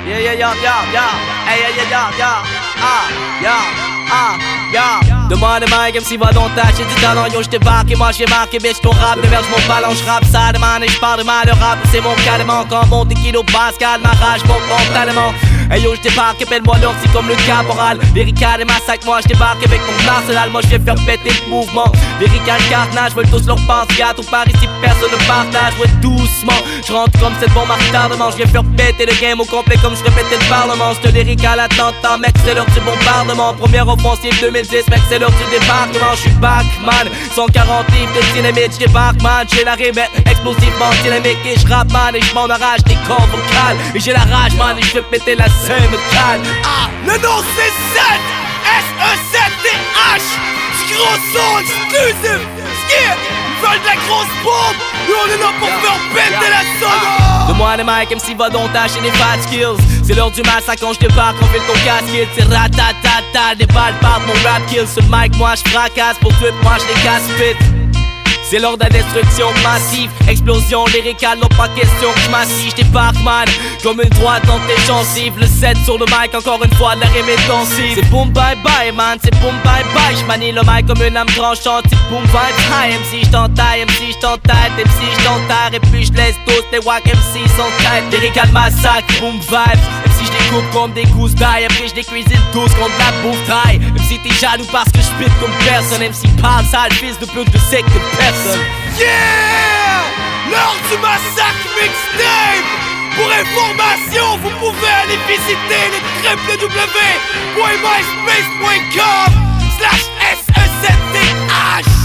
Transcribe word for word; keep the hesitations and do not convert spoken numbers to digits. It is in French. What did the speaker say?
Yeah, yeah, yeah, yeah, yeah. Hey, yeah, yeah, yeah, yeah. Ah, yeah, ah, yeah. Demande Mike, M C va dans ta j'ai du talent, yo j'débarque et moi j'ai marqué, bitch ton rap, déverge mon ballon, j'rappe ça demande et j'parle de mal, le rap c'est mon calmement, quand monte des kilos Pascal, ma rage monte mentalement. Hey yo j'débarque, appelle-moi l'ortie comme le caporal, lyrical et massacre, moi j'débarque avec mon arsenal, moi j'vais faire péter le mouvement, lyrical carnage, veulent tous leur pense, gâteau par ici personne ne partage, ouais doucement, j'rentre comme cette bombe à retardement, j'viens faire péter le game au complet comme j'répétais le parlement, j'te lyrical à t'entends, mec c'est l'heure du bombardement, première offensive deux mille dix, mec c'est l'heure du débarquement, j'suis Backman, cent quarante livres de dynamite, j'débarque man, j'ai la rimette explosivement dynamique et j'rappe man et j'm'en arrache des corps vocales, et j'ai la rage man et j'fais péter la scène me calme. Ah, le nom c'est Z, S E Z T H, gros son exclusive, skip, ils veulent de la grosse bombe, et on est là pour faire péter la zone. De moi les Mike, M C va donc tâcher des fat skills. C'est l'heure du massacre quand j'débarque, on fait ton casque, c'est ratatata, des balles partent, mon rap kill. Sur le mic, moi j'fracasse, pour tout, moi j'les casse vite. C'est l'heure de la destruction massive, explosion lyricale, non pas question que j'massille, j'débarque man, comme une droite dans tes gencives. Le set sur le mic, encore une fois, la rime est dansive. C'est boom bye bye man, c'est boom bye bye. J'manie le mic comme une âme tranchante, c'est boom bye bye. M C j't'entaille, M C j't'entaille, M C j't'entaille, et puis j'laisse tous les wack M C sans tête. Lyrical massacre, boom vibe. M C j'découpe comme des gousses d'ail, après j'décuisine tous contre la bouffe taille. M C t'es jaloux parce que j'pite comme personne, M C parle sale, fils de pute, je sais que personne. Yeah! L'heure du massacre mixtape! Pour information, vous pouvez aller visiter le w w w point myspace point com slash S E Z T H.